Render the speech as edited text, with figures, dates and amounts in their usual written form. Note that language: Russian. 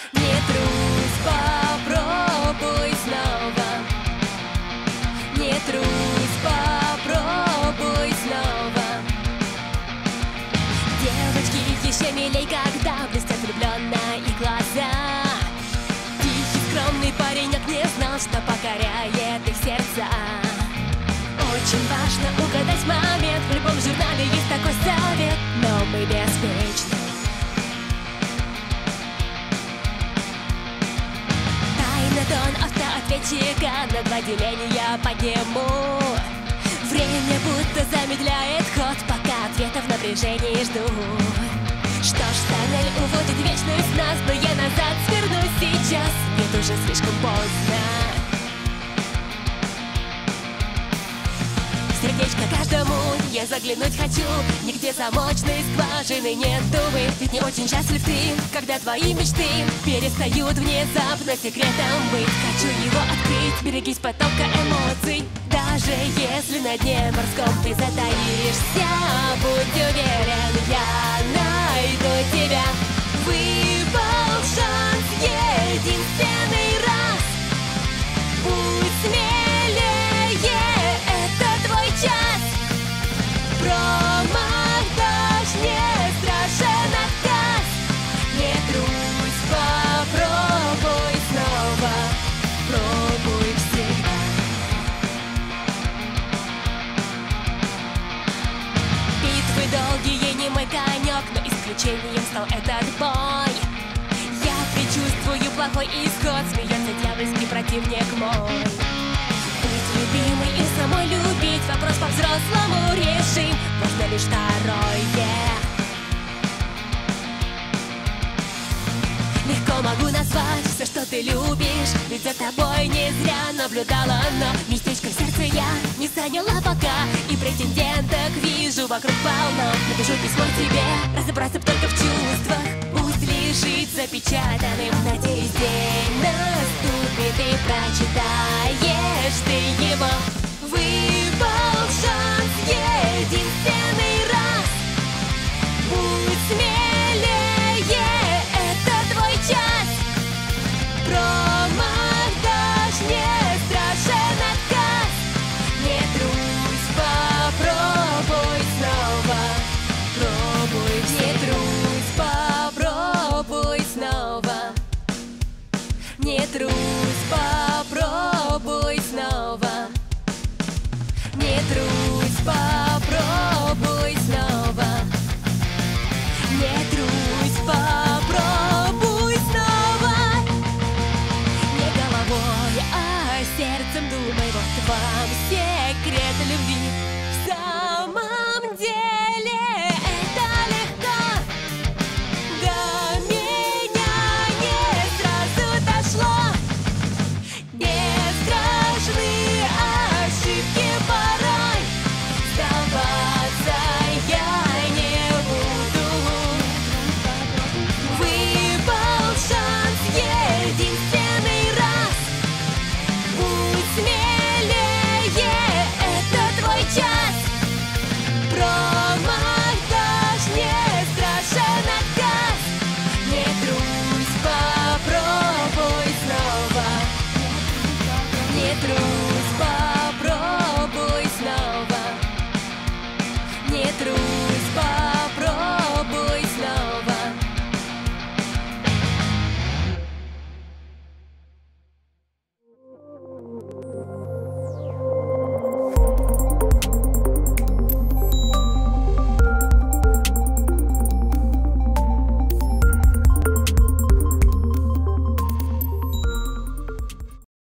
Не трусь, попробуй снова. Не трусь, попробуй снова. Девочки еще милей, когда блестят влюбленные глаза. Тихий, скромный паренек не знал, что покоряет их сердца. Очень важно угадать момент. В любом журнале есть такой совет, но мы беспечны. Тайна тон автоответчика на 2 деления по нему. Время будто замедляет ход, пока ответа в напряжении жду. Что ж, тоннель уводит вечность нас, но я назад сверну сейчас. Нет, уже слишком поздно. Сердечко каждому я заглянуть хочу. Нигде замочной скважины нет, увы. Ведь не очень счастлив ты, когда твои мечты перестают внезапно секретом быть. Хочу его открыть, берегись потока эмоций. Даже если на дне морском ты затаишься, будь уверен, я найду тебя. Выпал шанс единственный раз. Будь смелее, это твой час. Промах дождь, не страшен отказ. Не трусь, попробуй снова. Пробуй всегда. Битвы долгие не мой конек, но исключением стал этот бой. Я предчувствую плохой исход, смеется дьявольский противник мой. Быть любимой и самой любить, вопрос по-взрослому решим. Можно лишь второе. Легко могу назвать все, что ты любишь, ведь за тобой не зря наблюдала. Но местечко в сердце я не заняла пока, и претенденток вижу вокруг полно. Напишу письмо тебе, разобраться б только в чувствах. Пусть лежит запечатанным, надеюсь, день наступит и прочитаешь ты его. Выпал шанс единственный.